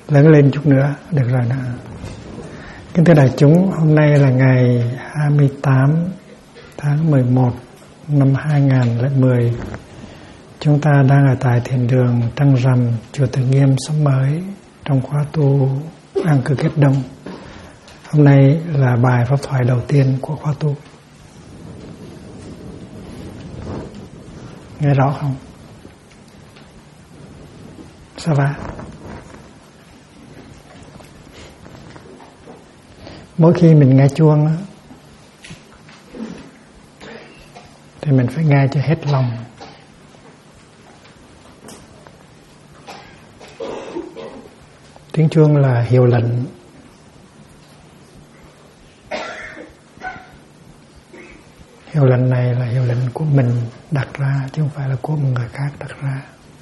Lớn lên chút nữa, được rồi đó. Kính thưa đại chúng, hôm nay là ngày 28 tháng 11 năm 2010. Chúng ta đang ở tại thiền đường Trăng Rằm, chùa Từ Nghiêm Xóm Mới, trong khóa tu An Cư Kết Đông. Hôm nay là bài pháp thoại đầu tiên của khóa tu. Nghe rõ không? Sao vậy? Mỗi khi mình nghe chuông thì mình phải nghe cho hết lòng. Tiếng chuông là hiệu lệnh. Hiệu lệnh này là hiệu lệnh của mình đặt ra, chứ không phải là của một người khác đặt ra.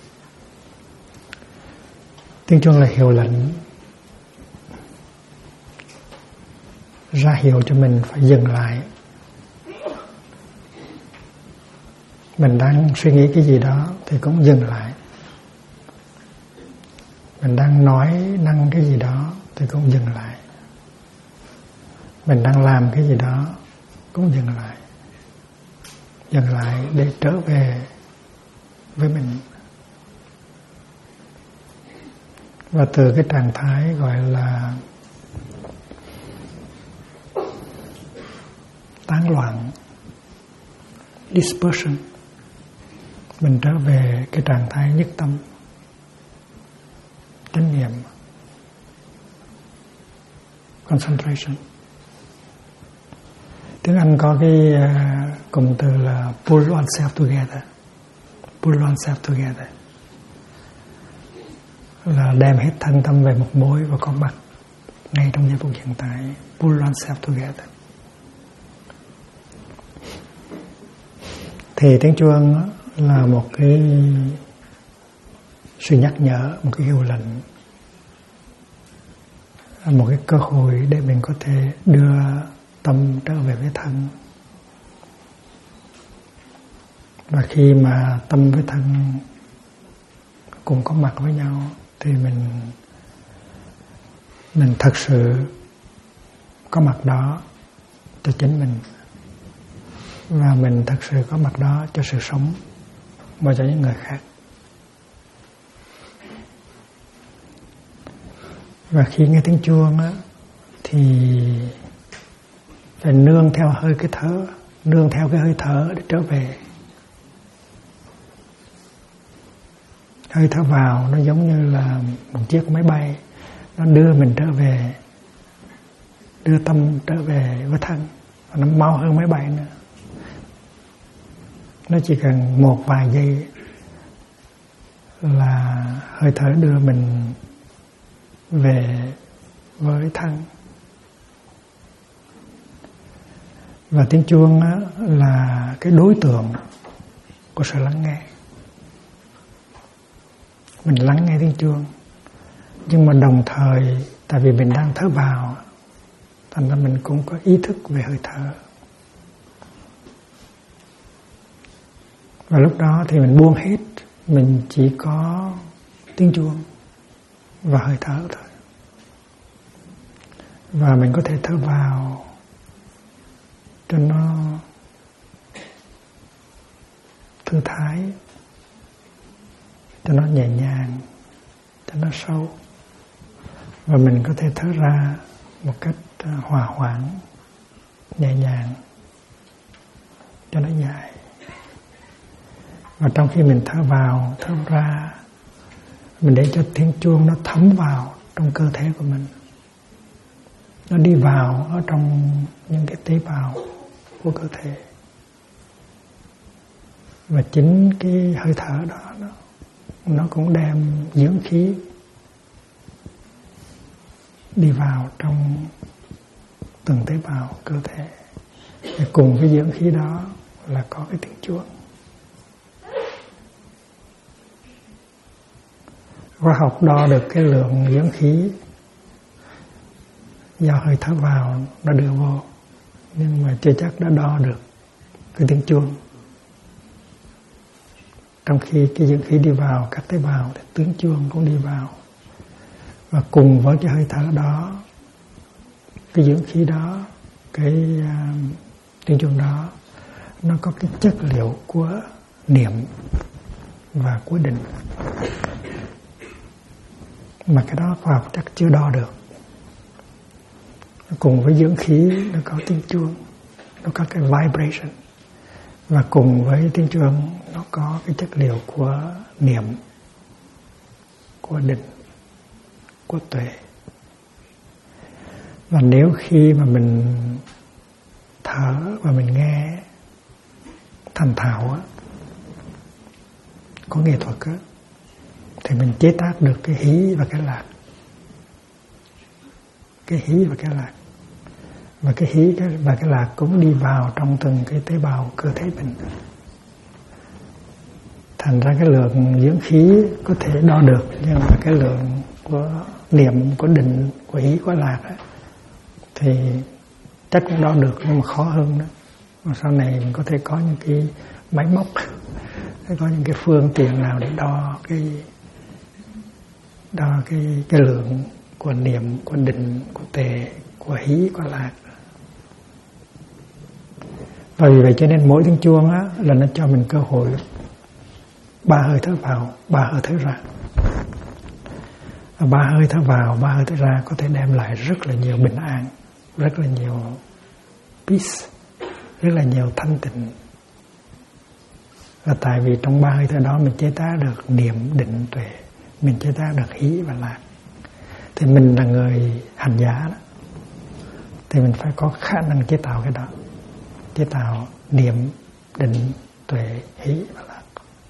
Tiếng chuông là hiệu lệnh, ra hiệu cho mình phải dừng lại. Mình đang suy nghĩ cái gì đó thì cũng dừng lại. Mình đang nói năng cái gì đó thì cũng dừng lại. Mình đang làm cái gì đó cũng dừng lại. Dừng lại để trở về với mình. Và từ cái trạng thái gọi là tán loạn, dispersion, mình trở về cái trạng thái nhất tâm, chánh niệm, concentration. Tiếng Anh có cái cụm từ là pull oneself together. Pull oneself together là đem hết thân tâm về một mối và có mặt ngay trong giây phút hiện tại. Pull oneself together. Thì tiếng chuông là một cái sự nhắc nhở, một cái hiệu lệnh, một cái cơ hội để mình có thể đưa tâm trở về với thân. Và khi mà tâm với thân cùng có mặt với nhau thì mình thật sự có mặt đó cho chính mình. Và mình thật sự có mặt đó cho sự sống và cho những người khác. Và khi nghe tiếng chuông á, thì phải nương theo hơi cái thở, nương theo cái hơi thở để trở về. Hơi thở vào nó giống như là một chiếc máy bay, nó đưa mình trở về, đưa tâm trở về với thân, và nó mau hơn máy bay nữa. Nó chỉ cần một vài giây là hơi thở đưa mình về với thân. Và tiếng chuông là cái đối tượng của sự lắng nghe. Mình lắng nghe tiếng chuông, nhưng mà đồng thời tại vì mình đang thở vào, thành ra mình cũng có ý thức về hơi thở. Và lúc đó thì mình buông hết, mình chỉ có tiếng chuông và hơi thở thôi. Và mình có thể thở vào cho nó thư thái, cho nó nhẹ nhàng, cho nó sâu. Và mình có thể thở ra một cách hòa hoãn, nhẹ nhàng, cho nó dài. Và trong khi mình thở vào, thở ra, mình để cho tiếng chuông nó thấm vào trong cơ thể của mình. Nó đi vào ở trong những cái tế bào của cơ thể. Và chính cái hơi thở đó nó cũng đem dưỡng khí đi vào trong từng tế bào cơ thể. Và cùng với dưỡng khí đó là có cái tiếng chuông. Khoa học đo được cái lượng dưỡng khí do hơi thở vào nó đưa vô, nhưng mà chưa chắc đã đo được cái tiếng chuông. Trong khi cái dưỡng khí đi vào các tế bào thì tiếng chuông cũng đi vào. Và cùng với cái hơi thở đó, cái dưỡng khí đó, cái tiếng chuông đó, nó có cái chất liệu của niệm và của định. Mà cái đó khoa học chắc chưa đo được. Cùng với dưỡng khí nó có tiếng chuông, nó có cái vibration. Và cùng với tiếng chuông nó có cái chất liệu của niệm, của định, của tuệ. Và nếu khi mà mình thở và mình nghe thành thạo á, có nghệ thuật á, thì mình chế tác được cái hí và cái lạc. Cái hí và cái lạc. Và cái hí và cái lạc cũng đi vào trong từng cái tế bào cơ thể mình. Thành ra cái lượng dưỡng khí có thể đo được, nhưng mà cái lượng của niệm, của định, của hí, của lạc á, thì chắc cũng đo được, nhưng mà khó hơn đó. Và sau này mình có thể có những cái máy móc, có những cái phương tiện nào để đo cái lượng của niệm, của định, của tuệ, của hí, của lạc. Và vì vậy cho nên mỗi tiếng chuông á, là nó cho mình cơ hội 3 hơi thở vào, 3 hơi thở ra. Và 3 hơi thở vào, 3 hơi thở ra có thể đem lại rất là nhiều bình an, rất là nhiều peace, rất là nhiều thanh tịnh. Và tại vì trong 3 hơi thở đó mình chế tác được niệm, định, tuệ, mình chế tác được hí và lạc. Thì mình là người hành giả đó, thì mình phải có khả năng chế tạo cái đó, chế tạo niệm, định, tuệ, hí và lạc.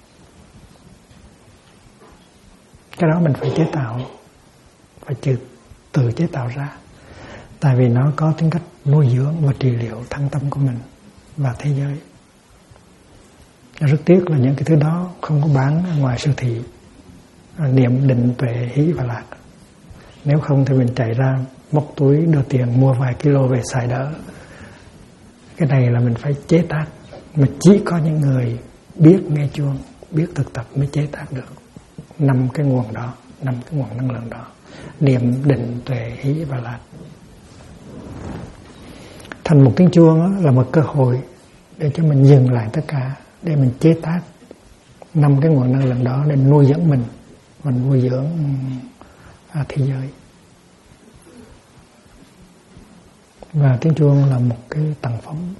Cái đó mình phải chế tạo, phải tự chế tạo ra. Tại vì nó có tính cách nuôi dưỡng và trị liệu thân tâm của mình và thế giới. Rất tiếc là những cái thứ đó không có bán ở ngoài siêu thị, niệm, định, tuệ, hí và lạc. Nếu không thì mình chạy ra móc túi đưa tiền mua vài kilo về xài đỡ. Cái này là mình phải chế tác, mà chỉ có những người biết nghe chuông, biết thực tập mới chế tác được 5 cái nguồn đó, 5 cái nguồn năng lượng đó: niệm, định, tuệ, hí và lạc. Thành một tiếng chuông là một cơ hội để cho mình dừng lại tất cả, để mình chế tác 5 cái nguồn năng lượng đó để nuôi dưỡng mình và nuôi dưỡng thế giới. Và tiếng chuông là một cái tầng phóng.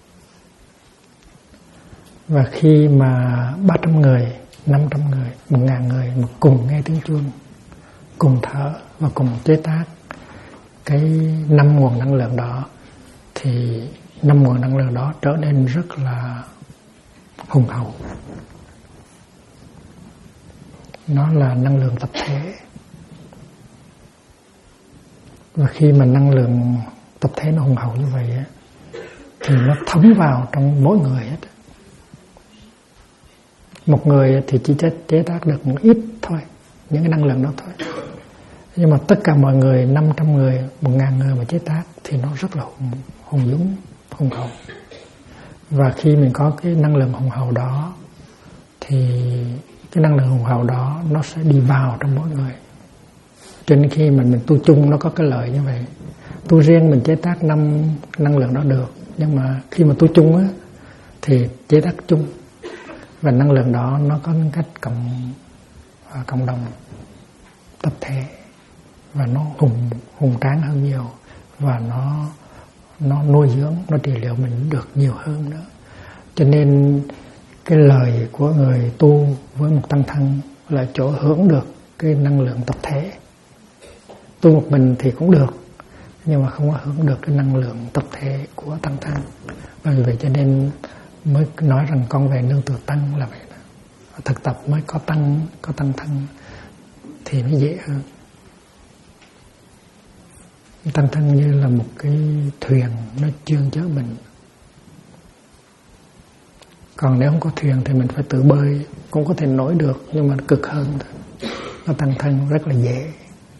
Và khi mà 300 người, 500 người, 1000 người mà cùng nghe tiếng chuông, cùng thở và cùng chế tác cái 5 nguồn năng lượng đó, thì 5 nguồn năng lượng đó trở nên rất là hùng hậu. Nó là năng lượng tập thể. Và khi mà năng lượng tập thể nó hùng hậu như vậy á, thì nó thấm vào trong mỗi người hết. Một người thì chỉ chế tác được một ít thôi, những cái năng lượng đó thôi. Nhưng mà tất cả mọi người, 500 người, 1000 người mà chế tác thì nó rất là hùng dũng, hùng hậu. Và khi mình có cái năng lượng hùng hậu đó, thì cái năng lượng hùng hậu đó nó sẽ đi vào trong mỗi người. Cho nên khi mình tu chung nó có cái lợi như vậy. Tu riêng mình chế tác 5 năng lượng đó được, nhưng mà khi mà tu chung á, thì chế tác chung. Và năng lượng đó nó có cách cộng đồng, tập thể, và nó hùng tráng hơn nhiều, và nó nuôi dưỡng, nó trị liệu mình được nhiều hơn nữa. Cho nên cái lời của người tu với một tăng thân là chỗ hưởng được cái năng lượng tập thể. Tu một mình thì cũng được, nhưng mà không có hưởng được cái năng lượng tập thể của tăng thân. Và vì vậy cho nên mới nói rằng con về nương tựa tăng là vậy đó. Thực tập mới có tăng thân thì nó dễ hơn. Tăng thân như là một cái thuyền nó chương chở mình. Còn nếu không có thuyền thì mình phải tự bơi, cũng có thể nổi được, nhưng mà cực hơn thôi. Nó tăng thân rất là dễ.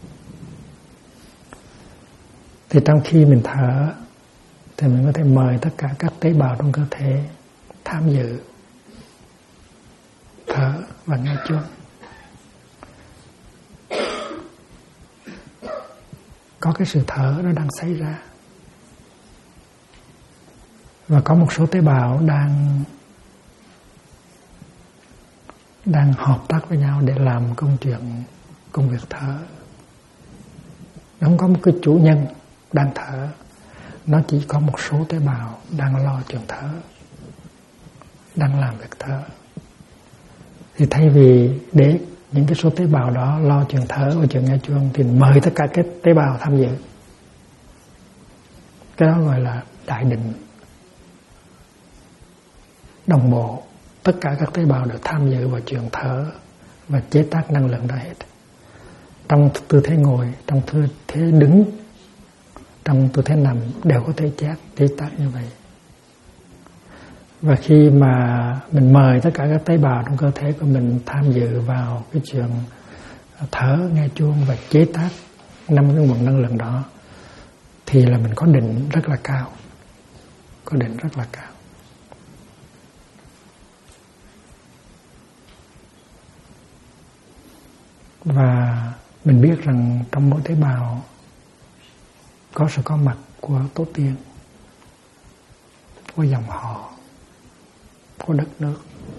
Thì trong khi mình thở thì mình có thể mời tất cả các tế bào trong cơ thể tham dự thở và nghe chuông. có cái sự thở nó đang xảy ra. Và có một số tế bào đang hợp tác với nhau để làm công việc thở. Nó không có một cái chủ nhân đang thở, nó chỉ có một số tế bào đang lo chuyện thở, đang làm việc thở. Thì thay vì để những cái số tế bào đó lo chuyện thở và chuyện nghe chuông thì mời tất cả các tế bào tham dự. Cái đó gọi là đại định, đồng bộ. Tất cả các tế bào đều tham dự vào chuyện thở và chế tác năng lượng đó hết. Trong tư thế ngồi, trong tư thế đứng, trong tư thế nằm đều có thể chế tác như vậy. Và khi mà mình mời tất cả các tế bào trong cơ thể của mình tham dự vào cái chuyện thở, nghe chuông và chế tác 5 cái nguồn năng lượng đó, thì là mình có định rất là cao. Có định rất là cao. Và mình biết rằng trong mỗi tế bào có sự có mặt của tổ tiên, của dòng họ, của đất nước,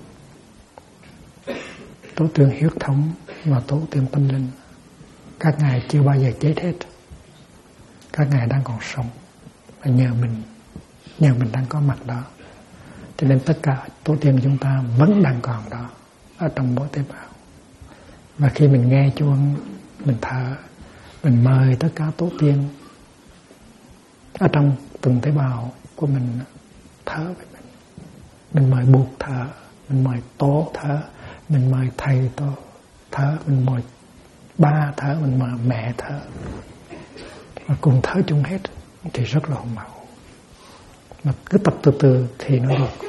tổ tiên huyết thống và tổ tiên tâm linh. Các ngài chưa bao giờ chết hết. Các ngài đang còn sống. Và nhờ mình đang có mặt đó. Cho nên tất cả tổ tiên của chúng ta vẫn đang còn đó, ở trong mỗi tế bào. Và khi mình nghe chuông, mình thở, mình mời tất cả tổ tiên ở trong từng tế bào của mình thở với mình. Mình mời Bụt thở, mình mời Tổ thở, mình mời Thầy Tổ thở, mình mời ba thở, mình mời mẹ thở. Và cùng thở chung hết thì rất là hùng hậu. Mà cứ tập từ từ thì nó được.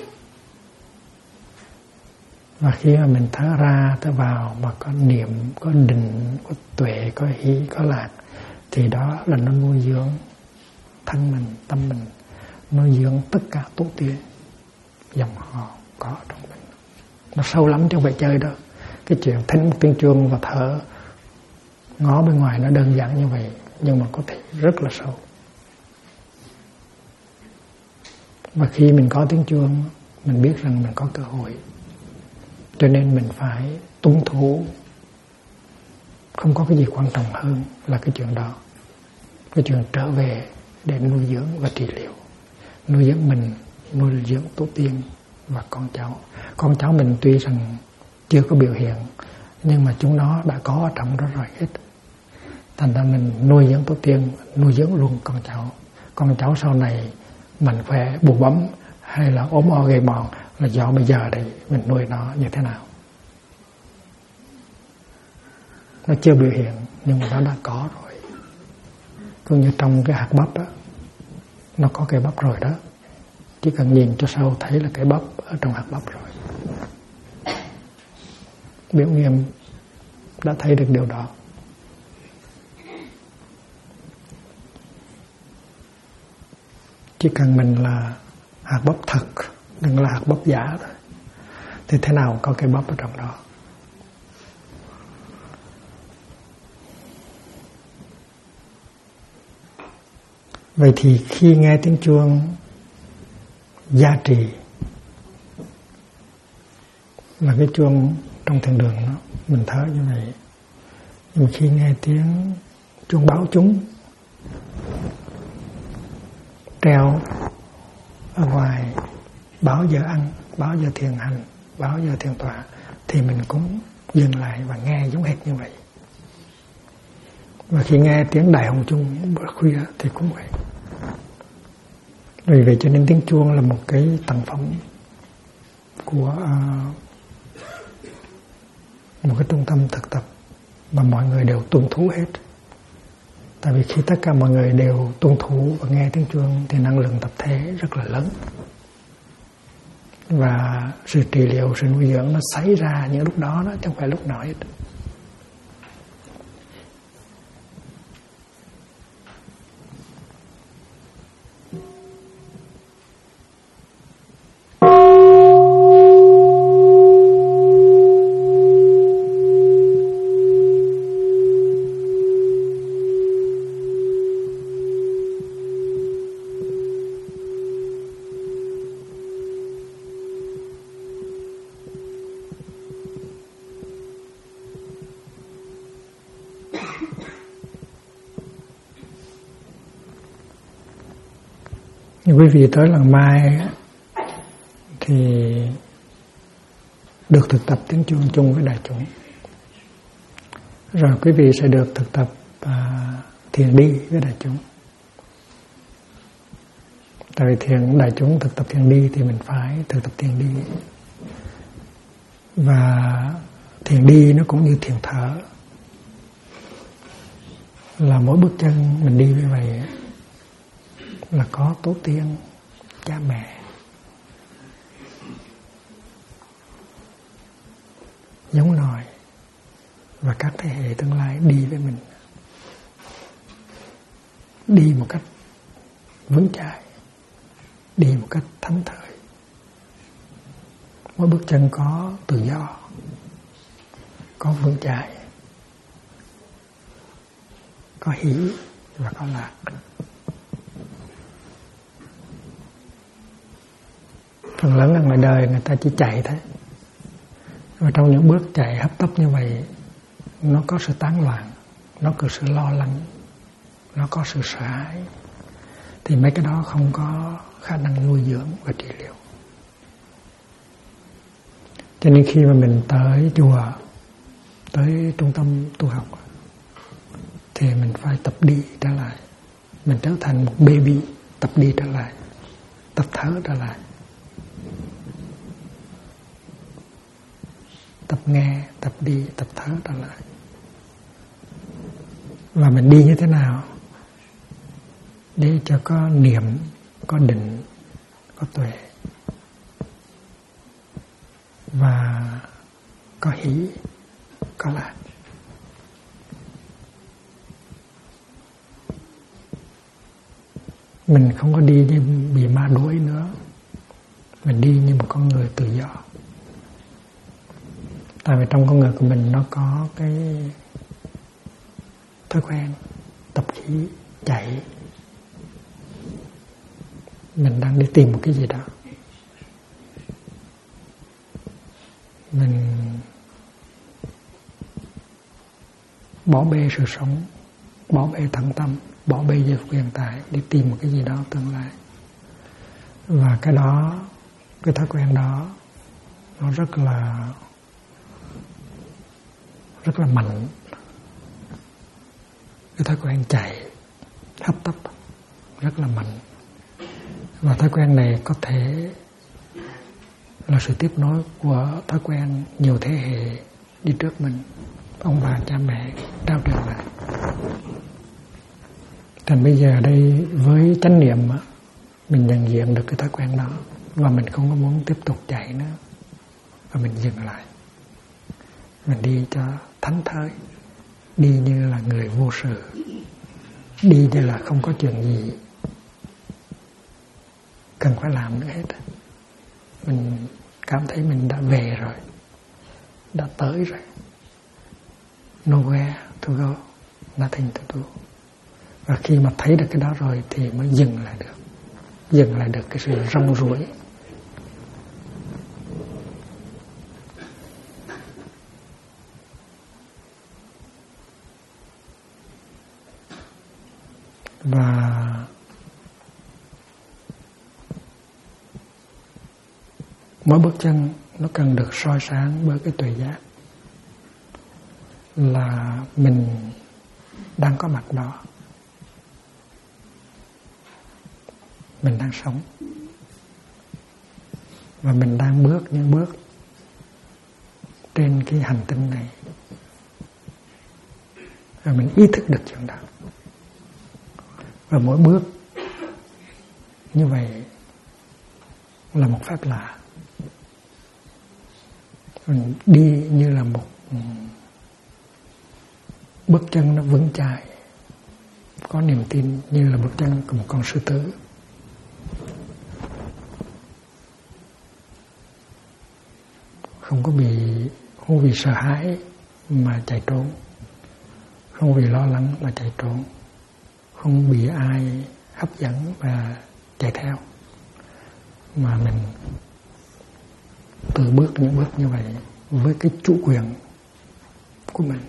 Và khi mà mình thở ra, thở vào mà có niệm, có định, có tuệ, có hỷ, có lạc, thì đó là nó nuôi dưỡng thân mình, tâm mình, nuôi dưỡng tất cả tổ tiên, dòng họ có trong mình. Nó sâu lắm chứ không phải chơi đâu. Cái chuyện thính một tiếng chuông và thở ngó bên ngoài nó đơn giản như vậy, nhưng mà có thể rất là sâu. Và khi mình có tiếng chuông, mình biết rằng mình có cơ hội. Cho nên mình phải tuân thủ. Không có cái gì quan trọng hơn là cái chuyện đó. Cái chuyện trở về để nuôi dưỡng và trị liệu. Nuôi dưỡng mình, nuôi dưỡng tổ tiên và con cháu. Con cháu mình tuy rằng chưa có biểu hiện, nhưng mà chúng nó đã có ở trong đó rồi hết. Thành ra mình nuôi dưỡng tổ tiên, nuôi dưỡng luôn con cháu. Con cháu sau này mạnh khỏe, bù bấm hay là ốm o gầy mòn là do bây giờ đây mình nuôi nó như thế nào. Nó chưa biểu hiện nhưng mà nó đã có rồi. Cũng như trong cái hạt bắp á, nó có cây bắp rồi đó. Chỉ cần nhìn cho sâu thấy là cây bắp ở trong hạt bắp rồi. Biểu nghiệm đã thấy được điều đó. Chỉ cần mình là hạt bắp thật, đừng là hạt bắp giả thôi, thì thế nào có cây bắp ở trong đó. Vậy thì khi nghe tiếng chuông gia trì là cái chuông trong thiền đường đó, mình thở như vậy. Nhưng khi nghe tiếng chuông báo chúng treo ở ngoài, báo giờ ăn, báo giờ thiền hành, báo giờ thiền tọa, thì mình cũng dừng lại và nghe giống hệt như vậy. Và khi nghe tiếng đại hồng chung bữa khuya thì cũng vậy. Vì vậy cho nên tiếng chuông là một cái tặng phẩm của một cái trung tâm thực tập mà mọi người đều tuân thủ hết. Tại vì khi tất cả mọi người đều tuân thủ và nghe tiếng chuông thì năng lượng tập thể rất là lớn. Và sự trị liệu, sự nuôi dưỡng nó xảy ra những lúc đó, chứ không phải lúc nào hết. Quý vị tới lần mai thì được thực tập tiếng chuông chung với đại chúng, rồi quý vị sẽ được thực tập thiền đi với đại chúng. Tại vì đại chúng thực tập thiền đi thì mình phải thực tập thiền đi. Và thiền đi nó cũng như thiền thở, là mỗi bước chân mình đi như vậy là có tổ tiên, cha mẹ, giống nòi và các thế hệ tương lai đi với mình, đi một cách vững chãi, đi một cách thánh thơi. Mỗi bước chân có tự do, có vững chãi, có hỷ và có lạc. Phần lớn ở ngoài đời người ta chỉ chạy thôi, và trong những bước chạy hấp tấp như vậy, nó có sự tán loạn, nó có sự lo lắng, nó có sự sợ hãi, thì mấy cái đó không có khả năng nuôi dưỡng và trị liệu. Cho nên khi mà mình tới chùa, tới trung tâm tu học, thì mình phải tập đi trở lại. Mình trở thành một baby, tập đi trở lại, tập thở trở lại, tập nghe, tập đi, tập thở trở lại. Và mình đi như thế nào? Để cho có niệm, có định, có tuệ, và có hỷ, có lạc. Mình không có đi như bị ma đuổi nữa, mình đi như một con người tự do. Tại vì trong con người của mình nó có cái thói quen tập khí, chạy. Mình đang đi tìm một cái gì đó, mình bỏ bê sự sống, bỏ bê tận tâm, bỏ bê giây phút hiện tại để tìm một cái gì đó tương lai. Và cái đó, cái thói quen đó, nó rất là mạnh. Cái thói quen chạy, hấp tấp rất là mạnh. Và thói quen này có thể là sự tiếp nối của thói quen nhiều thế hệ đi trước mình, ông bà cha mẹ trao truyền lại. Thành bây giờ đây với chánh niệm mình nhận diện được cái thói quen đó, và mình không có muốn tiếp tục chạy nữa, và mình dừng lại. Mình đi cho thánh thơi, đi như là người vô sự, đi như là không có chuyện gì cần phải làm nữa hết. Mình cảm thấy mình đã về rồi, đã tới rồi. Nowhere to go, nothing to do. Và khi mà thấy được cái đó rồi thì mới dừng lại được. Dừng lại được cái sự rong ruổi. Và mỗi bước chân nó cần được soi sáng bởi cái tuệ giác là mình đang có mặt đó, mình đang sống, và mình đang bước những bước trên cái hành tinh này, và mình ý thức được chuyện đó. Và mỗi bước như vậy là một phép lạ. Mình đi như là một bước chân nó vững chãi, có niềm tin, như là bước chân của một con sư tử. Không vì sợ hãi mà chạy trốn, không vì lo lắng mà chạy trốn, không bị ai hấp dẫn và chạy theo, mà mình tự bước những bước như vậy với cái chủ quyền của mình.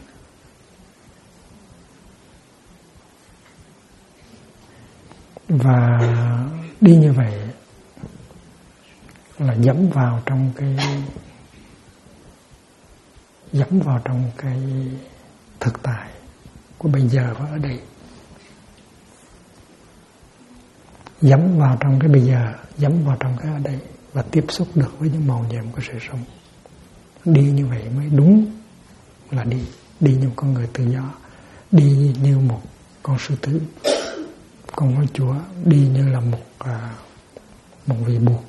Và Đi như vậy là dẫm vào trong cái thực tại của bây giờ và ở đây, dẫm vào trong cái bây giờ, dẫm vào trong cái ở đây và tiếp xúc được với những màu nhiệm của sự sống. Đi như vậy mới đúng là đi như một con người tự do, đi như một con sư tử, con voi chúa, đi như là một vị buộc.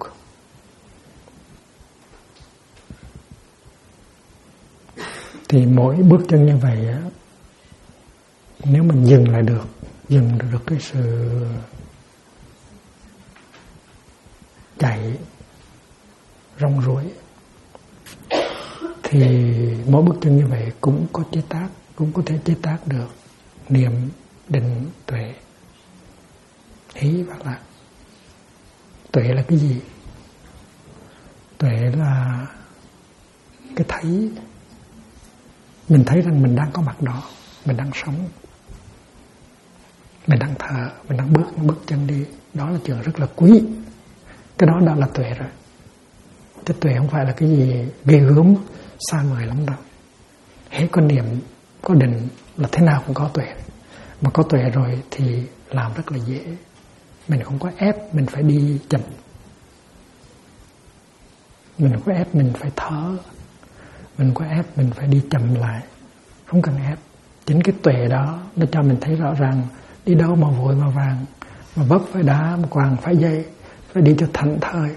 Thì mỗi bước chân như vậy á, nếu mình dừng lại được, dừng được cái sự chạy rong ruổi, thì mỗi bước chân như vậy cũng có thể chế tác được niệm, định, tuệ, hỷ và lạc. Tuệ là cái gì? Tuệ là cái thấy. Mình thấy rằng mình đang có mặt đó, mình đang sống, mình đang thở, mình đang bước chân đi. Đó là chuyện rất là quý. Cái đó đã là tuệ rồi. Cái tuệ không phải là cái gì ghê gớm, xa vời lắm đâu. Hễ có niệm, có định là thế nào cũng có tuệ. Mà có tuệ rồi thì làm rất là dễ. Mình không có ép mình phải đi chậm, mình không có ép mình phải thở, mình không có ép mình phải đi chậm lại. Không cần ép. Chính cái tuệ đó nó cho mình thấy rõ ràng đi đâu mà vội mà vàng, mà vấp phải đá, mà quàng phải dây, phải đi cho thảnh thơi.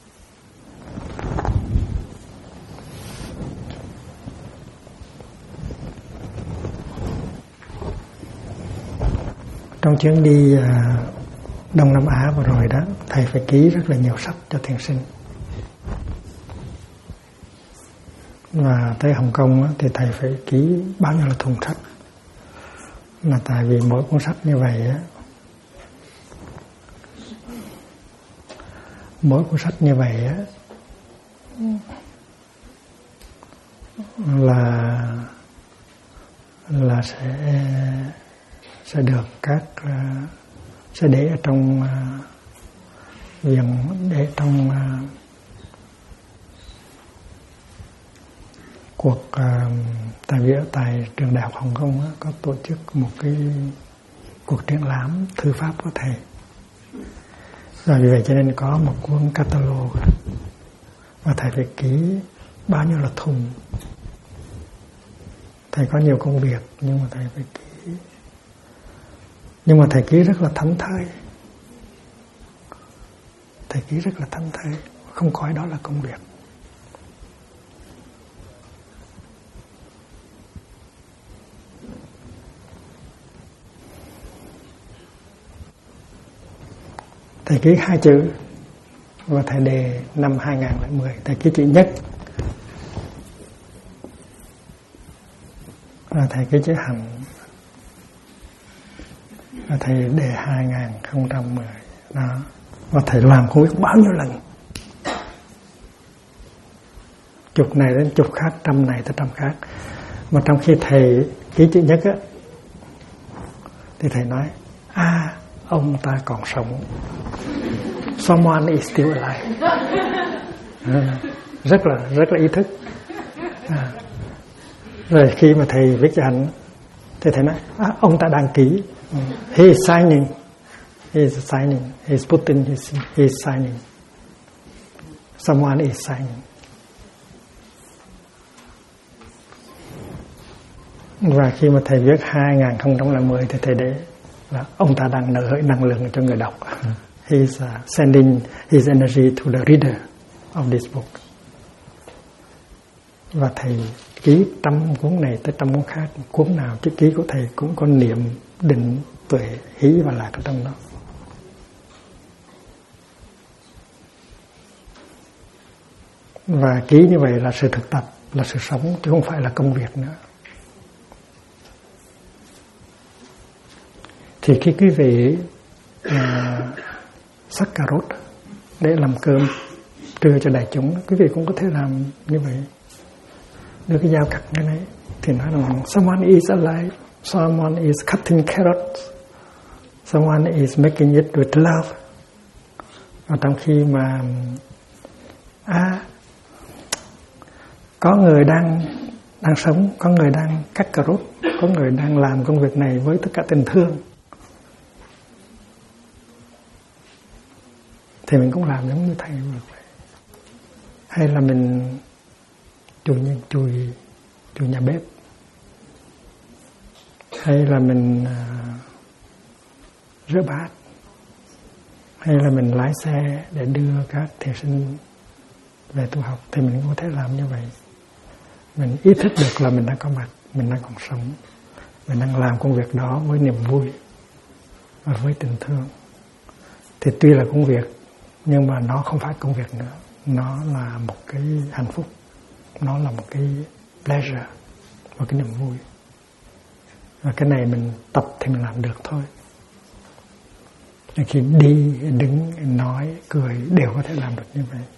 Trong chuyến đi Đông Nam Á vừa rồi đó, thầy phải ký rất là nhiều sách cho thiền sinh. Và tới Hồng Kông á, thì thầy phải ký bao nhiêu là thùng sách. Là tại vì mỗi cuốn sách như vậy á, mỗi cuốn sách như vậy á, là sẽ được sẽ để ở trong viện, để trong cuộc tại vì tại trường đại học Hồng Kông á, có tổ chức một cái cuộc triển lãm thư pháp của thầy. Rồi vì vậy cho nên có một cuốn catalog và thầy phải ký bao nhiêu là thùng. Thầy có nhiều công việc nhưng mà thầy phải ký. Nhưng mà thầy ký rất là thảnh thơi. Thầy ký rất là thảnh thơi, không coi đó là công việc. Thầy ký 2 chữ và thầy đề năm 2010, thầy ký chữ nhất. Và thầy ký chữ hành. Và thầy đề 2010 đó. Và thầy làm không biết bao nhiêu lần, chục này đến chục khác, trăm này tới trăm khác. Mà trong khi thầy ký chữ nhất á, thì thầy nói ông ta còn sống, someone is still alive. Rất là ý thức. Rồi khi mà thầy viết cho hành thì thầy nói ông ta đang ký. He is signing. He is signing. He is putting he is signing. Someone is signing. Và khi mà thầy viết 2010 thì thầy để là ông ta đang nở hơi năng lượng cho người đọc. He is sending his energy to the reader of this book. Và thầy ký trăm cuốn này tới trăm cuốn khác, cuốn nào chữ ký của thầy cũng có niệm, định, tuệ, hỷ và lạc ở trong đó. Và ký như vậy là sự thực tập, là sự sống, chứ không phải là công việc nữa. Thì khi quý vị sắc cà rốt để làm cơm trưa cho đại chúng, quý vị cũng có thể làm như vậy. Đưa cái dao cắt cái này thì nói rằng someone is alive, someone is cutting carrots, someone is making it with love. Và trong khi mà có người đang sống, có người đang cắt cà rốt, có người đang làm công việc này với tất cả tình thương, thì mình cũng làm giống như thầy được vậy. Hay là mình chùi nhà bếp, hay là mình rửa bát, hay là mình lái xe để đưa các thiền sinh về tu học, thì mình cũng có thể làm như vậy. Mình ý thức được là mình đang có mặt, mình đang còn sống, mình đang làm công việc đó với niềm vui và với tình thương. Thì tuy là công việc, nhưng mà nó không phải công việc nữa, nó là một cái hạnh phúc, nó là một cái pleasure, một cái niềm vui. Và cái này mình tập thì mình làm được thôi. Khi đi, đứng, nói, cười đều có thể làm được như vậy.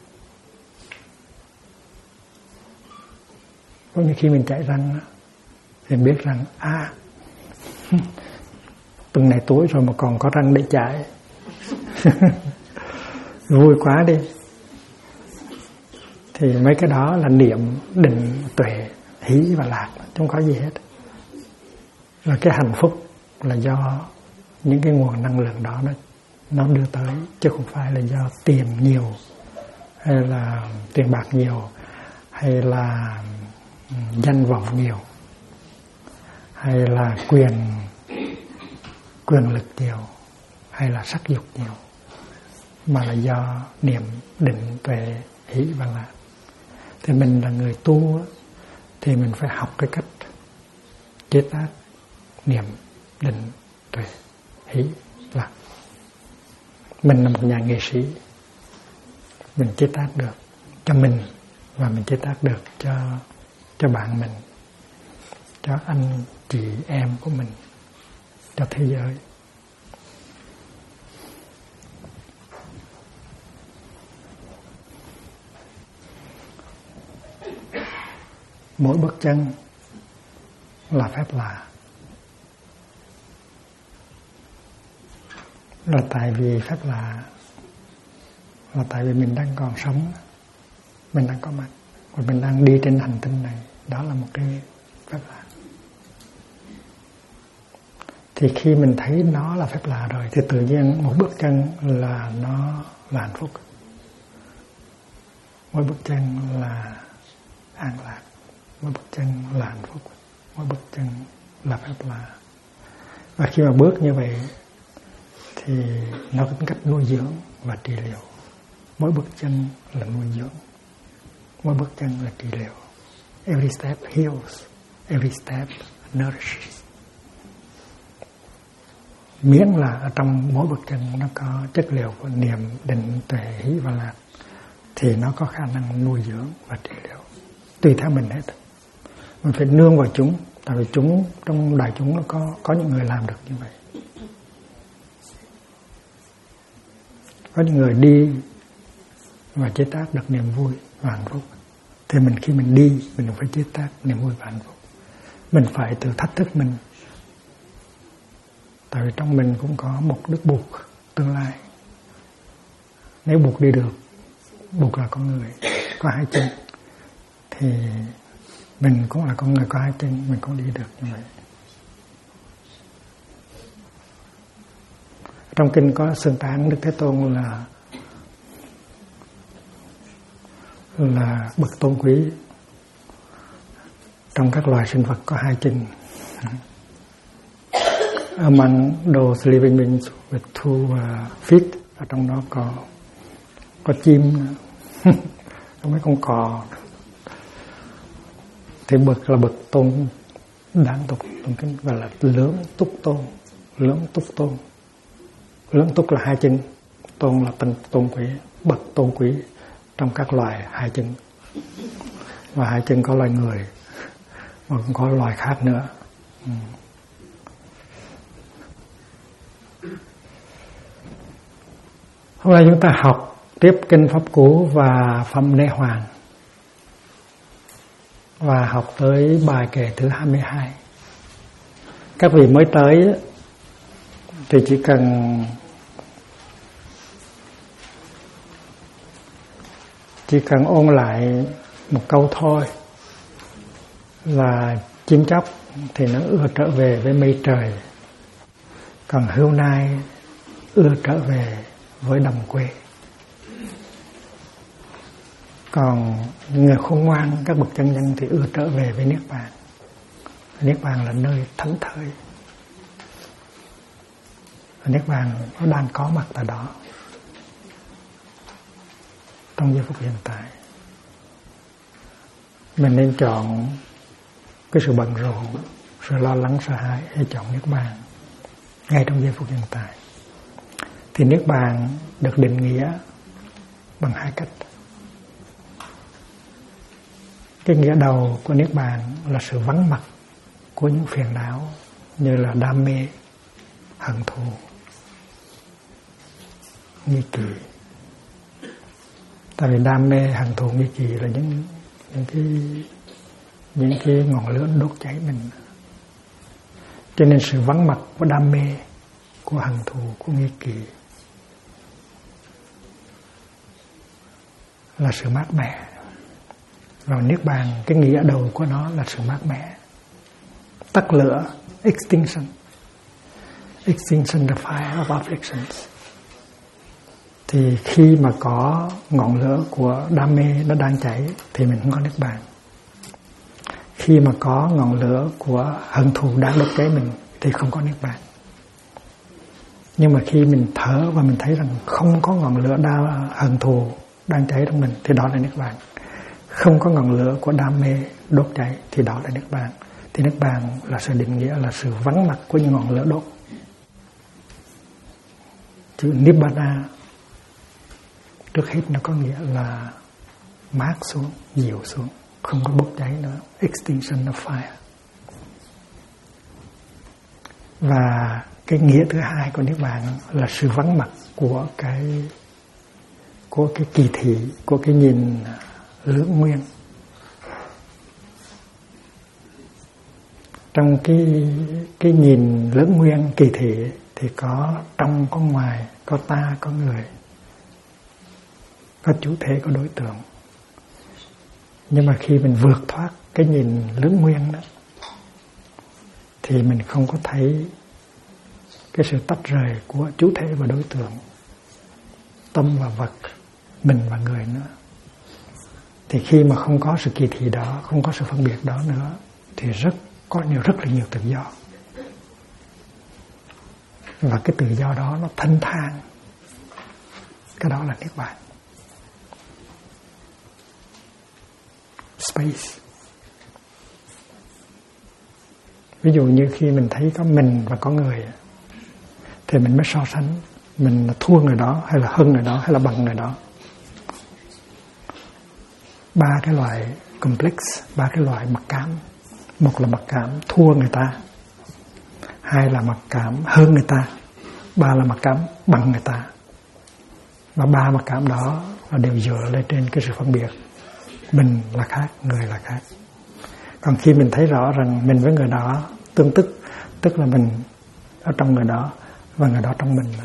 Cũng như khi mình chạy răng thì biết rằng tuần này tối rồi mà còn có răng để chạy. Vui quá đi. Thì mấy cái đó là niệm, định, tuệ, hỷ và lạc, không có gì hết. Và cái hạnh phúc là do những cái nguồn năng lượng đó nó đưa tới, chứ không phải là do tiền nhiều, hay là tiền bạc nhiều, hay là danh vọng nhiều, hay là quyền lực nhiều, hay là sắc dục nhiều, mà là do niệm, định, tuệ, hỷ và lạc. Thì mình là người tu thì mình phải học cái cách chế tác niệm, định, tuệ, hỷ, lạc. Mình là một nhà nghệ sĩ, mình chế tác được cho mình, và mình chế tác được cho bạn mình, cho anh chị em của mình, cho thế giới. Mỗi bước chân là phép lạ. Là tại vì phép lạ, là tại vì mình đang còn sống, mình đang có mặt, và mình đang đi trên hành tinh này. Đó là một cái phép lạ. Thì khi mình thấy nó là phép lạ rồi, thì tự nhiên một bước chân là nó là hạnh phúc. Mỗi bước chân là an lạc, mỗi bước chân là hạnh phúc, mỗi bước chân là phép lạ. Và khi mà bước như vậy thì nó có cách nuôi dưỡng và trị liệu. Mỗi bước chân là nuôi dưỡng, mỗi bước chân là trị liệu. Every step heals, every step nourishes. Miễn là ở trong mỗi bước chân nó có chất liệu của niệm, định, tuệ, hỷ và lạc, thì nó có khả năng nuôi dưỡng và trị liệu. Tùy theo mình hết. Mình phải nương vào chúng, tại vì chúng trong đại chúng nó có những người làm được như vậy. Có những người đi và chế tác được niềm vui và hạnh phúc. Thì khi mình đi, mình phải chế tác niềm vui và hạnh phúc. Mình phải tự thách thức mình. Tại vì trong mình cũng có một đức buộc tương lai. Nếu buộc đi được, buộc là con người, có hai chân, thì mình cũng là con người có hai chân, mình cũng đi được như vậy. Trong kinh có xưng tán Đức Thế Tôn là bậc tôn quý trong các loài sinh vật có hai chân. Among those living beings with two feet, ở trong đó có chim, có mấy con cò. Thì bậc là bậc tôn đáng tục tôn kính, gọi là lớn túc tôn. Lớn túc tôn, lớn túc là hai chân, tôn là tôn quý, bậc tôn quý trong các loài hai chân. Và hai chân có loài người, mà cũng có loài khác nữa. Hôm nay chúng ta học tiếp kinh Pháp Cú và phẩm Nê Hoàn, và học tới bài kệ thứ 22. Các vị mới tới thì chỉ cần Chỉ cần ôn lại một câu thôi là chim chóc thì nó ưa trở về với mây trời, còn hươu nai ưa trở về với đồng quê. Còn người khôn ngoan, các bậc chân nhân thì ưa trở về với Niết Bàn. Niết Bàn là nơi thảnh thơi. Niết Bàn nó đang có mặt tại đó, trong giây phút hiện tại. Mình nên chọn cái sự bận rộn, sự lo lắng, sợ hãi, hay chọn Niết Bàn ngay trong giây phút hiện tại. Thì Niết Bàn được định nghĩa bằng hai cách. Cái nghĩa đầu của Niết Bàn là sự vắng mặt của những phiền não như là đam mê, hận thù, nghi kỵ. Tại vì đam mê, hận thù, nghi kỵ là những cái ngọn lửa đốt cháy mình. Cho nên sự vắng mặt của đam mê, của hận thù, của nghi kỵ là sự mát mẻ. Rồi Niết Bàn, cái nghĩa đầu của nó là sự mát mẻ, tắt lửa, extinction the fire of afflictions. Thì khi mà có ngọn lửa của đam mê nó đang cháy thì mình không có Niết Bàn. Khi mà có ngọn lửa của hận thù đang đốt cháy mình thì không có Niết Bàn. Nhưng mà khi mình thở và mình thấy rằng không có ngọn lửa hận thù đang cháy trong mình thì đó là Niết Bàn. Không có ngọn lửa của đam mê đốt cháy thì đó là Niết Bàn. Thì Niết Bàn là sự định nghĩa là sự vắng mặt của những ngọn lửa đốt. Chữ Nibbana trước hết nó có nghĩa là mát xuống, dịu xuống, không có bốc cháy nữa, extinction of fire. Và cái nghĩa thứ hai của Niết Bàn là sự vắng mặt của cái kỳ thị, của cái nhìn lưỡng nguyên. Trong cái nhìn lưỡng nguyên kỳ thị thì có trong, có ngoài, có ta, có người, có chủ thể, có đối tượng. Nhưng mà khi mình vượt thoát cái nhìn lưỡng nguyên đó thì mình không có thấy cái sự tách rời của chủ thể và đối tượng, tâm và vật, mình và người nữa. Thì khi mà không có sự kỳ thị đó, không có sự phân biệt đó nữa thì có rất là nhiều tự do. Và cái tự do đó nó thanh thang. Cái đó là Niết Bàn. Space. Ví dụ như khi mình thấy có mình và có người thì mình mới so sánh mình là thua người đó hay là hơn người đó hay là bằng người đó. Ba cái loại complex, ba cái loại mặc cảm. Một là mặc cảm thua người ta, hai là mặc cảm hơn người ta, ba là mặc cảm bằng người ta. Và ba mặc cảm đó là đều dựa lên trên cái sự phân biệt. Mình là khác, người là khác. Còn khi mình thấy rõ rằng mình với người đó tương tức là mình ở trong người đó và người đó trong mình,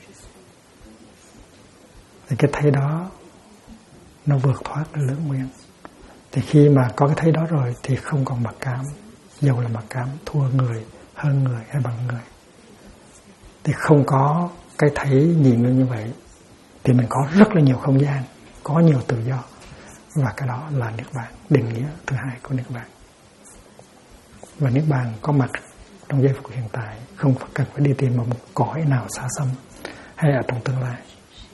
thì cái thấy đó nó vượt thoát cái lưỡng nguyên. Thì khi mà có cái thấy đó rồi thì không còn mặc cảm, dầu là mặc cảm thua người, hơn người hay bằng người. Thì không có cái thấy nhìn như vậy thì mình có rất là nhiều không gian, có nhiều tự do. Và cái đó là Niết Bàn, định nghĩa thứ hai của Niết Bàn. Và Niết Bàn có mặt trong giây phút hiện tại, không cần phải đi tìm một cõi nào xa xăm hay ở trong tương lai.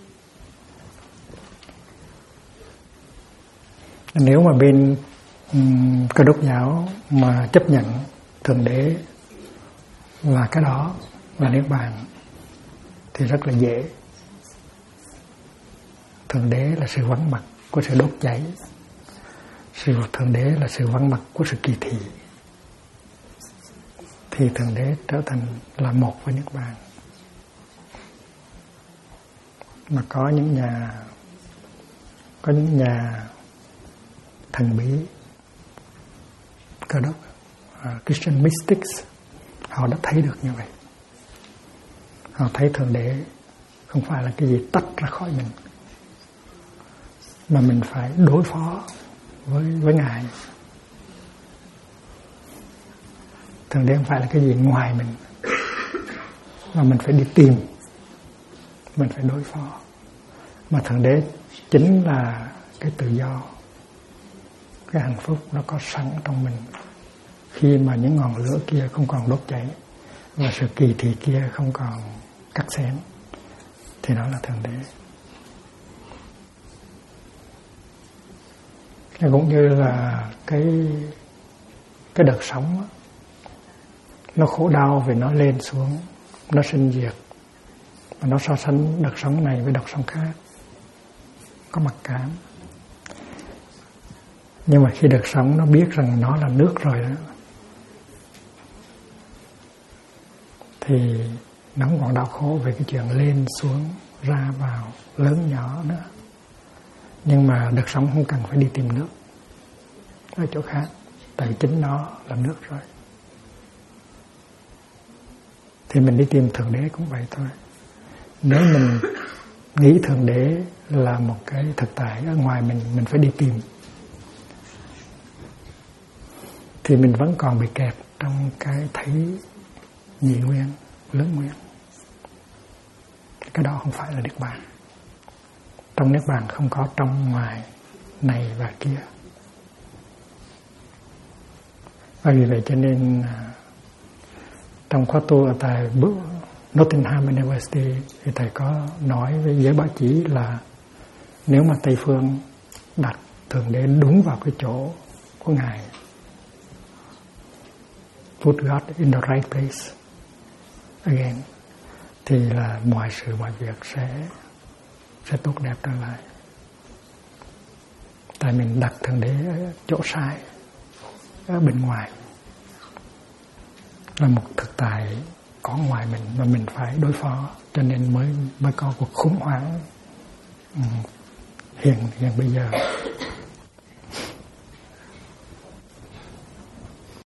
Nếu mà bên Cơ Đốc giáo mà chấp nhận Thượng Đế là cái đó là Niết Bàn thì rất là dễ. Thượng Đế là sự vắng mặt của sự đốt cháy, Thượng Đế là sự vắng mặt của sự kỳ thị, thì Thượng Đế trở thành là một với Niết Bàn. Mà có những nhà thần bí Cơ Đốc, Christian mystics, họ đã thấy được như vậy. Họ thấy Thượng Đế không phải là cái gì tách ra khỏi mình, mà mình phải đối phó với Ngài. Thượng đế không phải là cái gì ngoài mình, mà mình phải đi tìm, mình phải đối phó. Mà Thượng đế chính là cái tự do, cái hạnh phúc nó có sẵn trong mình. Khi mà những ngọn lửa kia không còn đốt cháy và sự kỳ thị kia không còn cắt xén, thì đó là Thượng đế. Cũng như là cái đợt sóng, nó khổ đau vì nó lên xuống, nó sinh diệt, và nó so sánh đợt sóng này với đợt sóng khác, có mặc cảm. Nhưng mà khi đợt sóng nó biết rằng nó là nước rồi đó, thì nó không còn đau khổ về cái chuyện lên xuống, ra vào, lớn nhỏ nữa. Nhưng mà đợt sóng không cần phải đi tìm nước ở chỗ khác, tại vì chính nó là nước rồi. Thì mình đi tìm Thượng đế cũng vậy thôi. Nếu mình nghĩ Thượng đế là một cái thực tại ở ngoài mình phải đi tìm, thì mình vẫn còn bị kẹt trong cái thấy nhị nguyên, lớn nguyên. Cái đó không phải là Niết Bàn. Trong Niết Bàn không có trong ngoài, này và kia. Và vì vậy cho nên trong khóa tu ở tại Nottingham University thì thầy có nói với giới báo chí là nếu mà Tây Phương đặt Thượng đế đúng vào cái chỗ của Ngài, put God in the right place again, thì là mọi sự mọi việc sẽ tốt đẹp trở lại. Tại mình đặt Thượng đế ở chỗ sai, ở bên ngoài, là một thực tại có ngoài mình mà mình phải đối phó, cho nên mới có cuộc khủng hoảng hiện bây giờ.